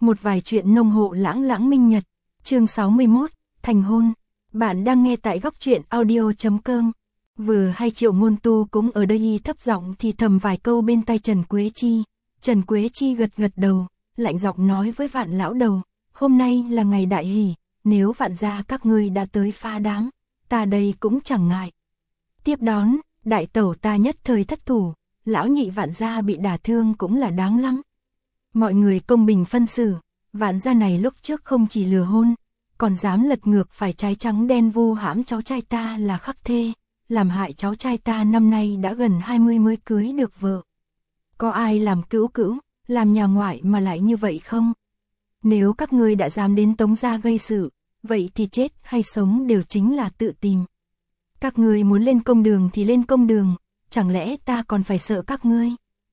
Một vài chuyện nông hộ lãng lãng minh nhật, chương 61, thành hôn. Bạn đang nghe tại góc truyện audio.com. Vừa hay Triệu Ngôn Tu cũng ở đây thấp giọng thì thầm vài câu bên tai Trần Quế Chi. Trần Quế Chi gật gật đầu, lạnh giọng nói với Vạn lão đầu, hôm nay là ngày đại hỷ, nếu Vạn gia các ngươi đã tới pha đám, ta đây cũng chẳng ngại. Tiếp đón, đại tẩu ta nhất thời thất thủ, lão nhị Vạn gia bị đả thương cũng là đáng lắm. Mọi người công bình phân xử, Vạn gia này lúc trước không chỉ lừa hôn, còn dám lật ngược phải trái trắng đen vu hãm cháu trai ta là khắc thê, làm hại cháu trai ta năm nay đã gần 20 mới cưới được vợ. Có ai làm cữu cữu, làm nhà ngoại mà lại như vậy không? Nếu các ngươi đã dám đến Tống gia gây sự, vậy thì chết hay sống đều chính là tự tìm. Các ngươi muốn lên công đường thì lên công đường, chẳng lẽ ta còn phải sợ các ngươi?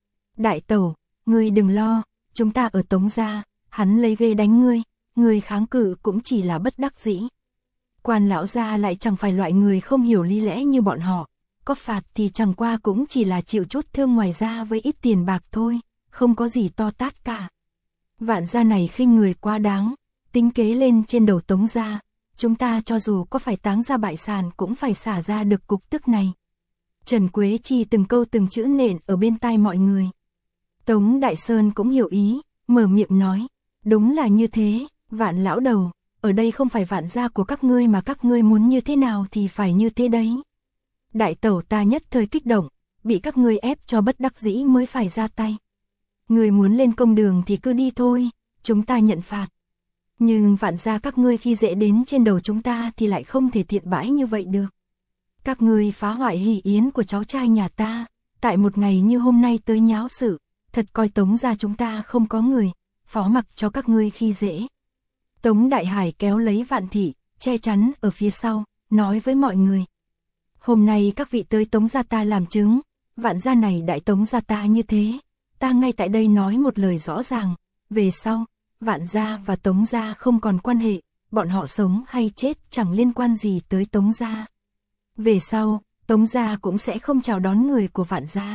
Đại tẩu, ngươi đừng lo, chúng ta ở Tống gia, hắn lấy ghê đánh ngươi kháng cự cũng chỉ là bất đắc dĩ. Quan lão gia lại chẳng phải loại người không hiểu lý lẽ như bọn họ, có phạt thì chẳng qua cũng chỉ là chịu chút thương ngoài ra với ít tiền bạc thôi, không có gì to tát cả. Vạn gia này khinh người quá đáng, tính kế lên trên đầu Tống gia, chúng ta cho dù có phải táng ra bại sản cũng phải xả ra được cục tức này. Trần Quế Chi từng câu từng chữ nện ở bên tai mọi người. Tống Đại Sơn cũng hiểu ý, mở miệng nói, đúng là như thế, Vạn lão đầu, ở đây không phải Vạn gia của các ngươi mà các ngươi muốn như thế nào thì phải như thế đấy. Đại tẩu ta nhất thời kích động, bị các ngươi ép cho bất đắc dĩ mới phải ra tay. Người muốn lên công đường thì cứ đi thôi, chúng ta nhận phạt. Nhưng Vạn gia các ngươi khi dễ đến trên đầu chúng ta thì lại không thể thiện bãi như vậy được. Các ngươi phá hoại hỷ yến của cháu trai nhà ta, tại một ngày như hôm nay tới nháo sự, thật coi Tống gia chúng ta không có người, phó mặc cho các ngươi khi dễ. Tống Đại Hải kéo lấy Vạn thị, che chắn ở phía sau, nói với mọi người. Hôm nay các vị tới Tống gia ta làm chứng, Vạn gia này đại Tống gia ta như thế, ta ngay tại đây nói một lời rõ ràng, về sau, Vạn gia và Tống gia không còn quan hệ, bọn họ sống hay chết chẳng liên quan gì tới Tống gia. Về sau, Tống gia cũng sẽ không chào đón người của Vạn gia.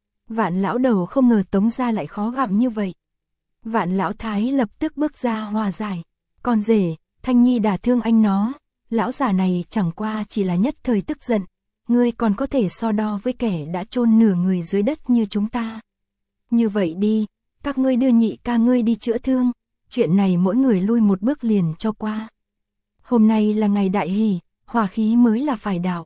Vạn lão đầu không ngờ Tống gia lại khó gặm như vậy. Vạn lão thái lập tức bước ra hòa giải. Con rể, Thanh Nhi đả thương anh nó, lão già này chẳng qua chỉ là nhất thời tức giận, ngươi còn có thể so đo với kẻ đã chôn nửa người dưới đất như chúng ta. Như vậy đi, các ngươi đưa nhị ca ngươi đi chữa thương, chuyện này mỗi người lui một bước liền cho qua. Hôm nay là ngày đại hỷ, hòa khí mới là phải đạo.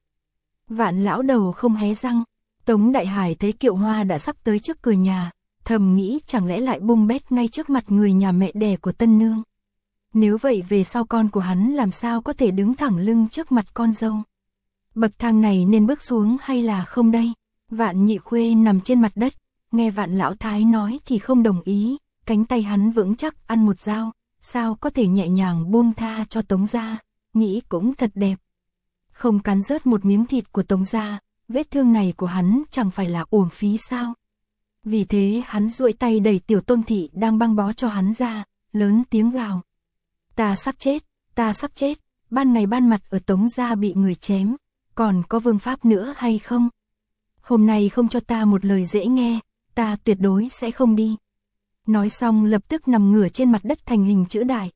Vạn lão đầu không hé răng, Tống Đại Hải thấy Kiệu Hoa đã sắp tới trước cửa nhà, thầm nghĩ chẳng lẽ lại bung bét ngay trước mặt người nhà mẹ đẻ của tân nương. Nếu vậy về sau con của hắn làm sao có thể đứng thẳng lưng trước mặt con dâu. Bậc thang này nên bước xuống hay là không đây? Vạn Nhị Khuê nằm trên mặt đất, nghe Vạn lão thái nói thì không đồng ý, cánh tay hắn vững chắc ăn một dao, sao có thể nhẹ nhàng buông tha cho Tống gia, nghĩ cũng thật đẹp. Không cắn rớt một miếng thịt của Tống gia, vết thương này của hắn chẳng phải là uổng phí sao? Vì thế hắn duỗi tay đẩy Tiểu Tôn thị đang băng bó cho hắn ra, lớn tiếng gào. Ta sắp chết, ban ngày ban mặt ở Tống gia bị người chém, còn có vương pháp nữa hay không? Hôm nay không cho ta một lời dễ nghe, ta tuyệt đối sẽ không đi. Nói xong lập tức nằm ngửa trên mặt đất thành hình chữ đại.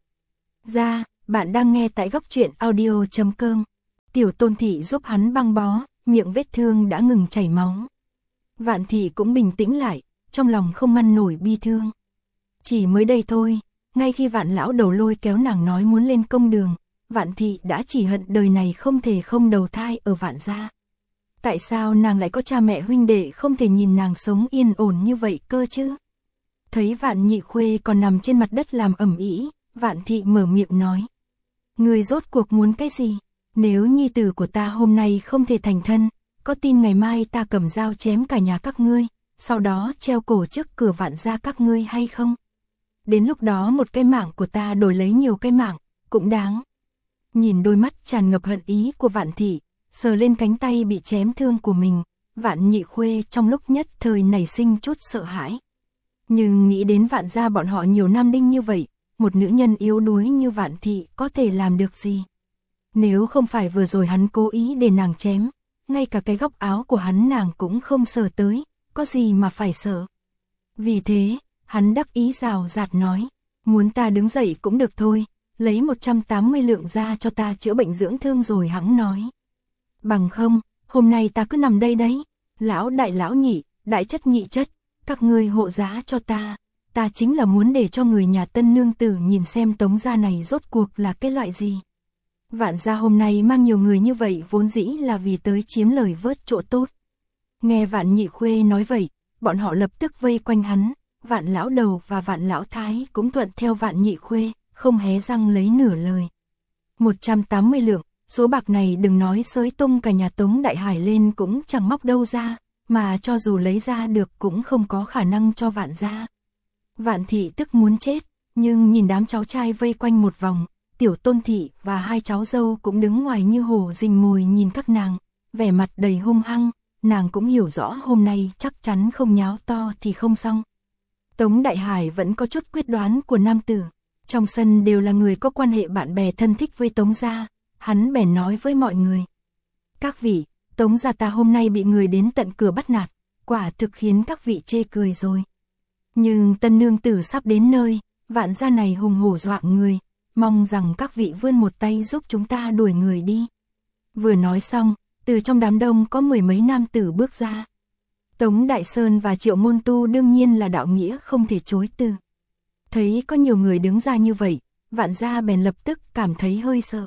Bạn đang nghe tại góc truyện audio.com. Tiểu Tôn thị giúp hắn băng bó, miệng vết thương đã ngừng chảy máu. Vạn thị cũng bình tĩnh lại, trong lòng không ngăn nổi bi thương. Chỉ mới đây thôi, ngay khi Vạn lão đầu lôi kéo nàng nói muốn lên công đường, Vạn thị đã chỉ hận đời này không thể không đầu thai ở Vạn gia. Tại sao nàng lại có cha mẹ huynh đệ không thể nhìn nàng sống yên ổn như vậy cơ chứ? Thấy Vạn Nhị Khuê còn nằm trên mặt đất làm ầm ĩ, Vạn thị mở miệng nói. Ngươi rốt cuộc muốn cái gì? Nếu nhi tử của ta hôm nay không thể thành thân, có tin ngày mai ta cầm dao chém cả nhà các ngươi, sau đó treo cổ trước cửa Vạn gia các ngươi hay không? Đến lúc đó một cái mạng của ta đổi lấy nhiều cái mạng, cũng đáng. Nhìn đôi mắt tràn ngập hận ý của Vạn thị, sờ lên cánh tay bị chém thương của mình, Vạn Nhị Khuê trong lúc nhất thời nảy sinh chút sợ hãi. Nhưng nghĩ đến Vạn gia bọn họ nhiều nam đinh như vậy, một nữ nhân yếu đuối như Vạn thị có thể làm được gì? Nếu không phải vừa rồi hắn cố ý để nàng chém, ngay cả cái góc áo của hắn nàng cũng không sờ tới, có gì mà phải sợ. Vì thế, hắn đắc ý rào rạt nói, Muốn ta đứng dậy cũng được thôi, lấy 180 lượng ra cho ta chữa bệnh dưỡng thương rồi hẵng nói. Bằng không, hôm nay ta cứ nằm đây đấy, lão đại lão nhị, đại chất nhị chất, các ngươi hộ giá cho ta chính là muốn để cho người nhà Tân nương tử nhìn xem Tống gia này rốt cuộc là cái loại gì. Vạn gia hôm nay mang nhiều người như vậy vốn dĩ là vì tới chiếm lời vớt chỗ tốt. Nghe Vạn Nhị Khuê nói vậy, bọn họ lập tức vây quanh hắn, Vạn lão đầu và Vạn lão thái cũng thuận theo Vạn Nhị Khuê, không hé răng lấy nửa lời. 180 lượng, số bạc này đừng nói xới tung cả nhà Tống Đại Hải lên cũng chẳng móc đâu ra, mà cho dù lấy ra được cũng không có khả năng cho Vạn gia. Vạn thị tức muốn chết, nhưng nhìn đám cháu trai vây quanh một vòng, Tiểu Tôn thị và hai cháu dâu cũng đứng ngoài như hổ rình mồi nhìn các nàng, vẻ mặt đầy hung hăng, nàng cũng hiểu rõ hôm nay chắc chắn không nháo to thì không xong. Tống Đại Hải vẫn có chút quyết đoán của nam tử, trong sân đều là người có quan hệ bạn bè thân thích với Tống gia, hắn bèn nói với mọi người. Các vị, Tống gia ta hôm nay bị người đến tận cửa bắt nạt, quả thực khiến các vị chê cười rồi. Nhưng Tân nương tử sắp đến nơi, Vạn gia này hùng hổ dọa người, mong rằng các vị vươn một tay giúp chúng ta đuổi người đi. Vừa nói xong, từ trong đám đông có mười mấy nam tử bước ra. Tống Đại Sơn và Triệu Môn Tu đương nhiên là đạo nghĩa không thể chối từ. Thấy có nhiều người đứng ra như vậy, Vạn gia bèn lập tức cảm thấy hơi sợ.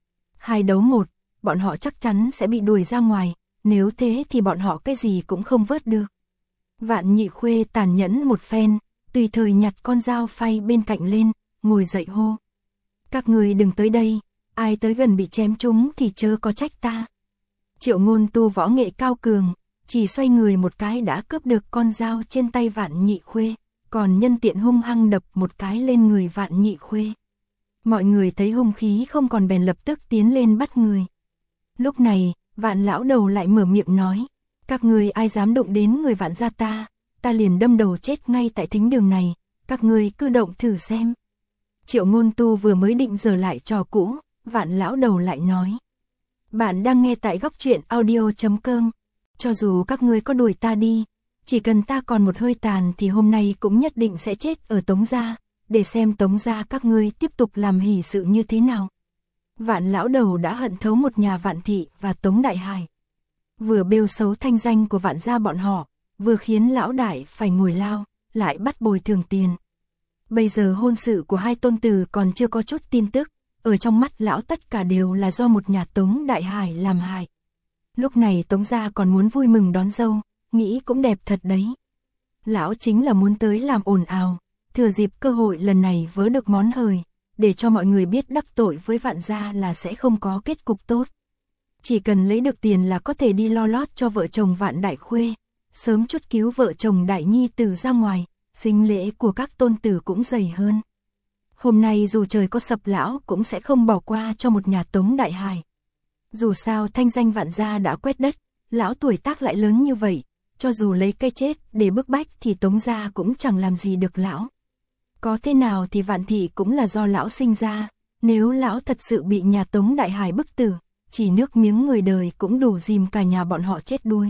2 đấu 1, bọn họ chắc chắn sẽ bị đuổi ra ngoài, nếu thế thì bọn họ cái gì cũng không vớt được. Vạn Nhị Khuê tàn nhẫn một phen, tùy thời nhặt con dao phay bên cạnh lên, ngồi dậy hô. Các người đừng tới đây, ai tới gần bị chém trúng thì chớ có trách ta. Triệu Ngôn Tu võ nghệ cao cường, chỉ xoay người một cái đã cướp được con dao trên tay Vạn Nhị Khuê, còn nhân tiện hung hăng đập một cái lên người Vạn Nhị Khuê. Mọi người thấy hung khí không còn bèn lập tức tiến lên bắt người. Lúc này, Vạn lão đầu lại mở miệng nói, các người ai dám động đến người Vạn gia ta liền đâm đầu chết ngay tại thính đường này, các người cứ động thử xem. Triệu Ngôn Tu vừa mới định giở lại trò cũ, Vạn lão đầu lại nói. Bạn đang nghe tại góc truyện audio.com, cho dù các ngươi có đuổi ta đi, chỉ cần ta còn một hơi tàn thì hôm nay cũng nhất định sẽ chết ở Tống gia, để xem Tống gia các ngươi tiếp tục làm hỷ sự như thế nào. Vạn lão đầu đã hận thấu một nhà Vạn thị và Tống Đại Hải. Vừa bêu xấu thanh danh của Vạn gia bọn họ, vừa khiến lão đại phải ngồi lao, lại bắt bồi thường tiền. Bây giờ hôn sự của hai tôn tử còn chưa có chút tin tức, ở trong mắt lão tất cả đều là do một nhà Tống Đại Hải làm hại. Lúc này Tống gia còn muốn vui mừng đón dâu, nghĩ cũng đẹp thật đấy. Lão chính là muốn tới làm ồn ào, thừa dịp cơ hội lần này vớ được món hời, để cho mọi người biết đắc tội với Vạn gia là sẽ không có kết cục tốt. Chỉ cần lấy được tiền là có thể đi lo lót cho vợ chồng Vạn Đại Khuê, sớm chút cứu vợ chồng Đại Nhi tử ra ngoài, sinh lễ của các tôn tử cũng dày hơn. Hôm nay dù trời có sập lão cũng sẽ không bỏ qua cho một nhà Tống Đại Hải. Dù sao thanh danh Vạn gia đã quét đất, lão tuổi tác lại lớn như vậy, cho dù lấy cái chết để bức bách thì Tống gia cũng chẳng làm gì được lão. Có thế nào thì Vạn thị cũng là do lão sinh ra, nếu lão thật sự bị nhà Tống Đại Hải bức tử, chỉ nước miếng người đời cũng đủ dìm cả nhà bọn họ chết đuối.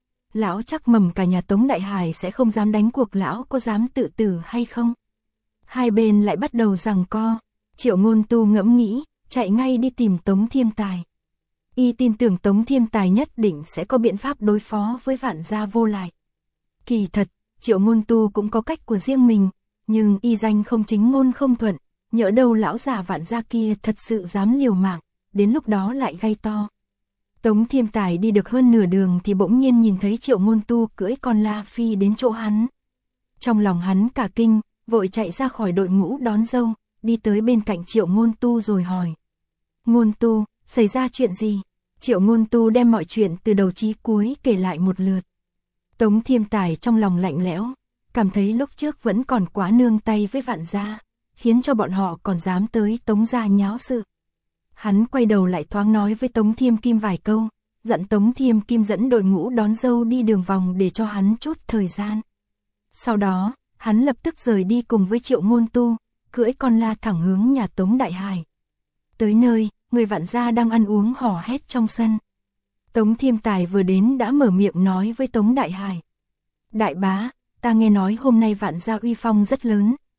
Lão chắc mầm cả nhà Tống Đại Hải sẽ không dám đánh cuộc lão có dám tự tử hay không. Hai bên lại bắt đầu giằng co, Triệu Ngôn Tu ngẫm nghĩ, chạy ngay đi tìm Tống Thiêm Tài. Y tin tưởng Tống Thiêm Tài nhất định sẽ có biện pháp đối phó với Vạn gia vô lại. Kỳ thật, Triệu Ngôn Tu cũng có cách của riêng mình, nhưng y danh không chính ngôn không thuận, nhỡ đâu lão già Vạn gia kia thật sự dám liều mạng, đến lúc đó lại gây to. Tống Thiêm Tài đi được hơn nửa đường thì bỗng nhiên nhìn thấy Triệu Ngôn Tu cưỡi con La Phi đến chỗ hắn. Trong lòng hắn cả kinh, vội chạy ra khỏi đội ngũ đón dâu, đi tới bên cạnh Triệu Ngôn Tu rồi hỏi. Ngôn Tu, xảy ra chuyện gì? Triệu Ngôn Tu đem mọi chuyện từ đầu chí cuối kể lại một lượt. Tống Thiêm Tài trong lòng lạnh lẽo, cảm thấy lúc trước vẫn còn quá nương tay với Vạn gia, khiến cho bọn họ còn dám tới Tống gia nháo sự. Hắn quay đầu lại thoáng nói với Tống Thiêm Kim vài câu, dặn Tống Thiêm Kim dẫn đội ngũ đón dâu đi đường vòng để cho hắn chút thời gian. Sau đó, hắn lập tức rời đi cùng với Triệu Ngôn Tu, cưỡi con la thẳng hướng nhà Tống Đại Hải. Tới nơi, người Vạn gia đang ăn uống hò hét trong sân. Tống Thiêm Tài vừa đến đã mở miệng nói với Tống Đại Hải. Đại bá, ta nghe nói hôm nay Vạn gia uy phong rất lớn,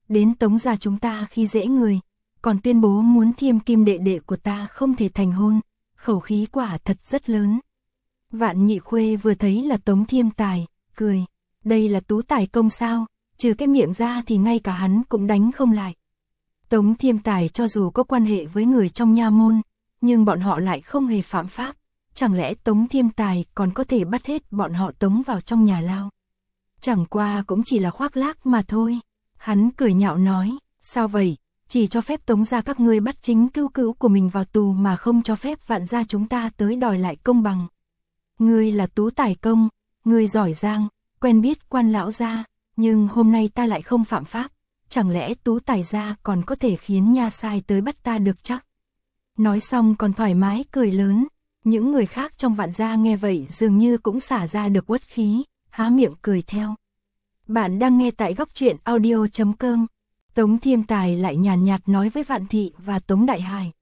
đến Tống gia chúng ta khi dễ người, còn tuyên bố muốn Thiêm Kim đệ đệ của ta không thể thành hôn, khẩu khí quả thật rất lớn. Vạn Nhị Khuê vừa thấy là Tống Thiêm Tài, cười, đây là Tú Tài công sao, trừ cái miệng ra thì ngay cả hắn cũng đánh không lại. Tống Thiêm Tài cho dù có quan hệ với người trong nha môn, nhưng bọn họ lại không hề phạm pháp, chẳng lẽ Tống Thiêm Tài còn có thể bắt hết bọn họ tống vào trong nhà lao? Chẳng qua cũng chỉ là khoác lác mà thôi. Hắn cười nhạo nói, sao vậy, chỉ cho phép Tống gia các ngươi bắt chính cữu cữu của mình vào tù mà không cho phép Vạn gia chúng ta tới đòi lại công bằng. Ngươi là Tú Tài công, ngươi giỏi giang, quen biết quan lão gia, nhưng hôm nay ta lại không phạm pháp, chẳng lẽ Tú Tài gia còn có thể khiến nha sai tới bắt ta được chắc? Nói xong còn thoải mái cười lớn, những người khác trong Vạn gia nghe vậy dường như cũng xả ra được uất khí, há miệng cười theo. Bạn đang nghe tại Góc Truyện Audio.com. Tống Thiêm Tài lại nhàn nhạt nói với Vạn Thị và Tống Đại Hải.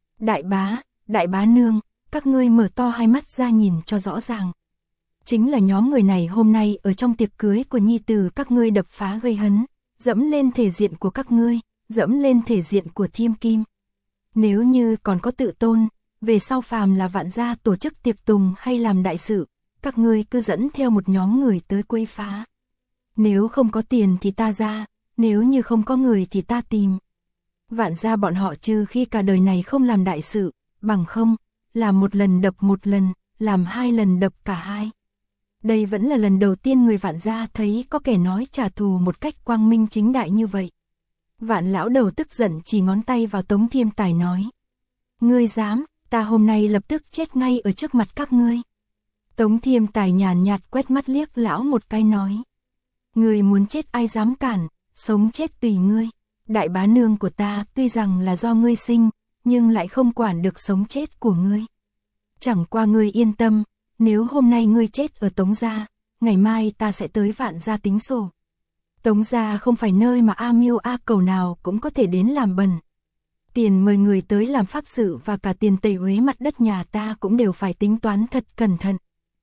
Đại bá nương, các ngươi mở to hai mắt ra nhìn cho rõ ràng. Chính là nhóm người này hôm nay ở trong tiệc cưới của nhi tử các ngươi đập phá gây hấn, dẫm lên thể diện của các ngươi, dẫm lên thể diện của Thiêm Kim. Nếu như còn có tự tôn, về sau phàm là Vạn gia tổ chức tiệc tùng hay làm đại sự, các ngươi cứ dẫn theo một nhóm người tới quấy phá. Nếu không có tiền thì ta ra, nếu như không có người thì ta tìm. Vạn gia bọn họ trừ khi cả đời này không làm đại sự, bằng không, làm một lần đập một lần, làm hai lần đập cả hai. Đây vẫn là lần đầu tiên người Vạn gia thấy có kẻ nói trả thù một cách quang minh chính đại như vậy. Vạn lão đầu tức giận chỉ ngón tay vào Tống Thiêm Tài nói. Ngươi dám, ta hôm nay lập tức chết ngay ở trước mặt các ngươi. Tống Thiêm Tài nhàn nhạt quét mắt liếc lão một cái nói. Ngươi muốn chết ai dám cản, sống chết tùy ngươi. Đại bá nương của ta tuy rằng là do ngươi sinh, nhưng lại không quản được sống chết của ngươi. Chẳng qua ngươi yên tâm, nếu hôm nay ngươi chết ở Tống gia, ngày mai ta sẽ tới Vạn gia tính sổ. Tống gia không phải nơi mà A Miêu A Cầu nào cũng có thể đến làm bẩn. Tiền mời người tới làm pháp sự và cả tiền tẩy uế mặt đất nhà ta cũng đều phải tính toán thật cẩn thận.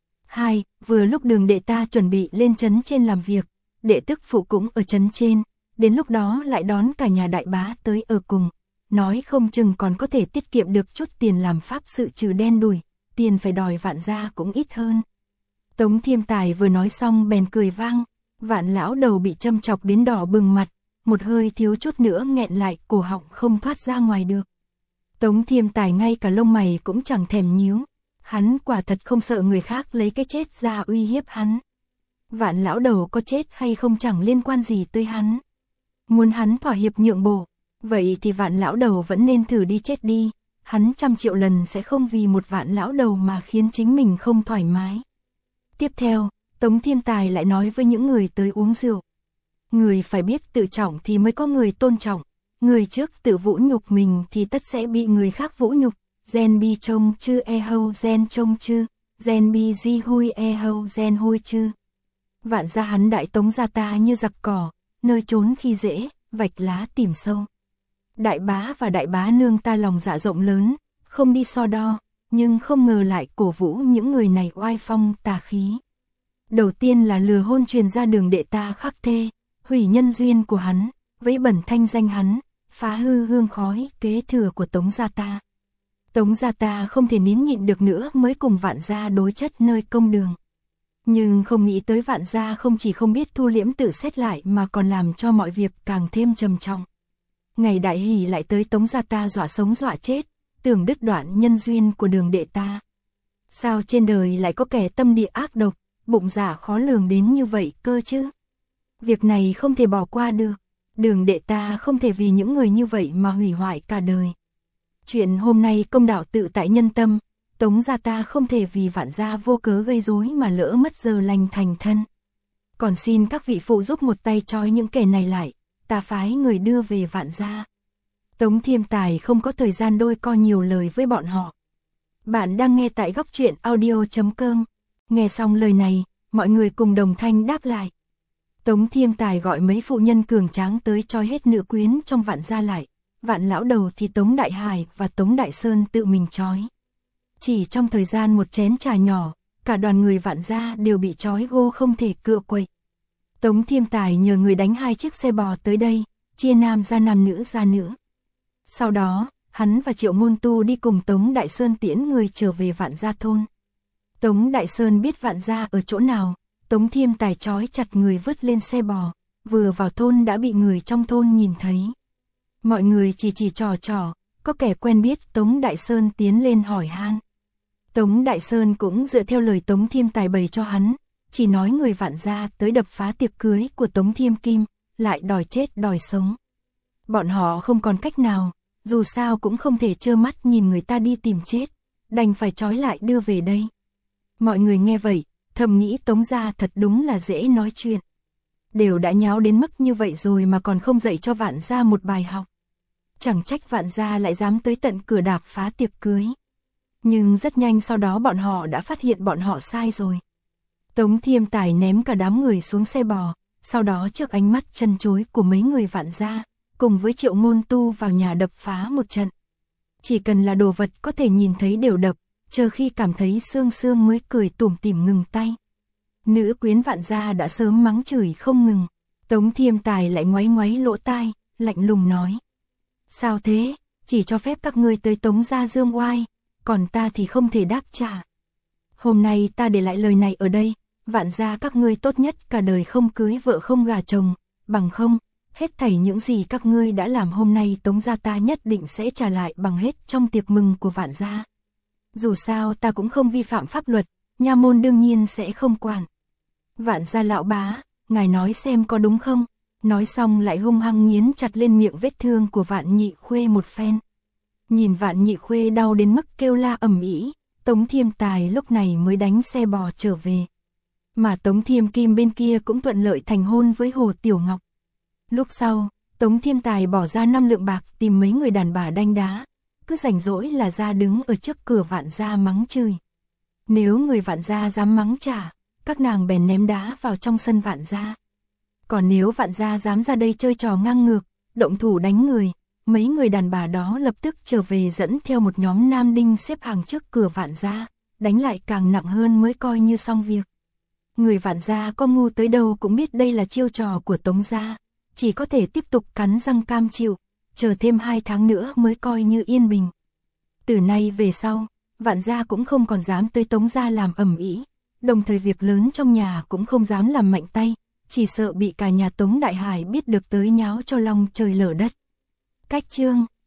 Vừa lúc Đường đệ ta chuẩn bị lên trấn trên làm việc, đệ tức phụ cũng ở trấn trên, đến lúc đó lại đón cả nhà đại bá tới ở cùng, nói không chừng còn có thể tiết kiệm được chút tiền làm pháp sự trừ đen đủi, tiền phải đòi Vạn gia cũng ít hơn. Tống Thiêm Tài vừa nói xong bèn cười vang, Vạn lão đầu bị châm chọc đến đỏ bừng mặt, một hơi thiếu chút nữa nghẹn lại cổ họng không thoát ra ngoài được. Tống Thiêm Tài ngay cả lông mày cũng chẳng thèm nhíu, hắn quả thật không sợ người khác lấy cái chết ra uy hiếp hắn. Vạn lão đầu có chết hay không chẳng liên quan gì tới hắn. Muốn hắn thỏa hiệp nhượng bộ, vậy thì Vạn lão đầu vẫn nên thử đi chết đi, hắn 100 triệu lần sẽ không vì một Vạn lão đầu mà khiến chính mình không thoải mái. Tiếp theo, Tống Thiêm Tài lại nói với những người tới uống rượu. Người phải biết tự trọng thì mới có người tôn trọng, người trước tự vũ nhục mình thì tất sẽ bị người khác vũ nhục. Gen bi trông chư e hâu gen trông chư, gen bi di hui e hâu gen hui chư. Vạn gia hắn đại Tống gia ta như giặc cỏ, nơi trốn khi dễ, vạch lá tìm sâu. Đại bá và đại bá nương ta lòng dạ rộng lớn, không đi so đo, nhưng không ngờ lại cổ vũ những người này oai phong tà khí. Đầu tiên là lừa hôn truyền ra Đường đệ ta khắc thê, hủy nhân duyên của hắn, vấy bẩn thanh danh hắn, phá hư hương khói kế thừa của Tống gia ta. Tống gia ta không thể nín nhịn được nữa mới cùng Vạn gia đối chất nơi công đường. Nhưng không nghĩ tới Vạn gia không chỉ không biết thu liễm tự xét lại mà còn làm cho mọi việc càng thêm trầm trọng. Ngày đại hỷ lại tới Tống gia ta dọa sống dọa chết, tưởng đứt đoạn nhân duyên của Đường đệ ta. Sao trên đời lại có kẻ tâm địa ác độc, bụng dạ khó lường đến như vậy cơ chứ? Việc này không thể bỏ qua được, Đường đệ ta không thể vì những người như vậy mà hủy hoại cả đời. Chuyện hôm nay công đạo tự tại nhân tâm, Tống gia ta không thể vì Vạn gia vô cớ gây rối mà lỡ mất giờ lành thành thân. Còn xin các vị phụ giúp một tay trói những kẻ này lại, ta phái người đưa về Vạn gia. Tống Thiêm Tài không có thời gian đôi co nhiều lời với bọn họ. Bạn đang nghe tại Góc Truyện Audio.com. Nghe xong lời này, mọi người cùng đồng thanh đáp lại. Tống Thiêm Tài gọi mấy phụ nhân cường tráng tới trói hết nữ quyến trong Vạn gia lại. Vạn lão đầu thì Tống Đại Hải và Tống Đại Sơn tự mình trói. Chỉ trong thời gian một chén trà nhỏ, cả đoàn người Vạn gia đều bị trói gô không thể cựa quậy. Tống Thiêm Tài nhờ người đánh 2 chiếc xe bò tới đây, chia nam ra nam, nữ ra nữ. Sau đó, hắn và Triệu Ngôn Tu đi cùng Tống Đại Sơn tiễn người trở về Vạn Gia thôn. Tống Đại Sơn biết Vạn Gia ở chỗ nào, Tống Thiêm Tài trói chặt người vứt lên xe bò, vừa vào thôn đã bị người trong thôn nhìn thấy. Mọi người chỉ trò, có kẻ quen biết Tống Đại Sơn tiến lên hỏi han. Tống Đại Sơn cũng dựa theo lời Tống Thiêm Tài bày cho hắn, chỉ nói người Vạn Gia tới đập phá tiệc cưới của Tống Thiêm Kim, lại đòi chết đòi sống. Bọn họ không còn cách nào, dù sao cũng không thể trơ mắt nhìn người ta đi tìm chết, đành phải trói lại đưa về đây. Mọi người nghe vậy, thầm nghĩ Tống gia thật đúng là dễ nói chuyện. Đều đã nháo đến mức như vậy rồi mà còn không dạy cho Vạn Gia một bài học. Chẳng trách Vạn Gia lại dám tới tận cửa đạp phá tiệc cưới. Nhưng rất nhanh sau đó bọn họ đã phát hiện bọn họ sai rồi. Tống Thiêm Tài ném cả đám người xuống xe bò, sau đó trước ánh mắt chân chối của mấy người Vạn Gia, cùng với Triệu Ngôn Tu vào nhà đập phá một trận. Chỉ cần là đồ vật có thể nhìn thấy đều đập, chờ khi cảm thấy sương sương mới cười tủm tỉm ngừng tay. Nữ quyến Vạn Gia đã sớm mắng chửi không ngừng. Tống Thiêm Tài lại ngoáy ngoáy lỗ tai, lạnh lùng nói. Sao thế, chỉ cho phép các ngươi tới Tống gia dương oai, còn ta thì không thể đáp trả. Hôm nay ta để lại lời này ở đây, Vạn Gia các ngươi tốt nhất cả đời không cưới vợ không gả chồng, bằng không, hết thảy những gì các ngươi đã làm hôm nay Tống gia ta nhất định sẽ trả lại bằng hết trong tiệc mừng của Vạn Gia. Dù sao ta cũng không vi phạm pháp luật, nha môn đương nhiên sẽ không quản. Vạn Gia lão bá, ngài nói xem có đúng không? Nói xong lại hung hăng nghiến chặt lên miệng vết thương của Vạn Nhị Khuê một phen. Nhìn Vạn Nhị Khuê đau đến mức kêu la ầm ĩ, Tống Thiêm Tài lúc này mới đánh xe bò trở về. Mà Tống Thiêm Kim bên kia cũng thuận lợi thành hôn với Hồ Tiểu Ngọc. Lúc sau, Tống Thiêm Tài bỏ ra 5 lượng bạc tìm mấy người đàn bà đanh đá, cứ rảnh rỗi là ra đứng ở trước cửa Vạn Gia mắng chửi. Nếu người Vạn Gia dám mắng trả, các nàng bèn ném đá vào trong sân Vạn Gia. Còn nếu Vạn Gia dám ra đây chơi trò ngang ngược, động thủ đánh người, mấy người đàn bà đó lập tức trở về dẫn theo một nhóm nam đinh xếp hàng trước cửa Vạn Gia, đánh lại càng nặng hơn mới coi như xong việc. Người Vạn Gia có ngu tới đâu cũng biết đây là chiêu trò của Tống gia, chỉ có thể tiếp tục cắn răng cam chịu, chờ thêm 2 tháng nữa mới coi như yên bình. Từ nay về sau, Vạn Gia cũng không còn dám tới Tống gia làm ầm ĩ, đồng thời việc lớn trong nhà cũng không dám làm mạnh tay, chỉ sợ bị cả nhà Tống Đại Hải biết được tới nháo cho long trời lở đất. Cách chương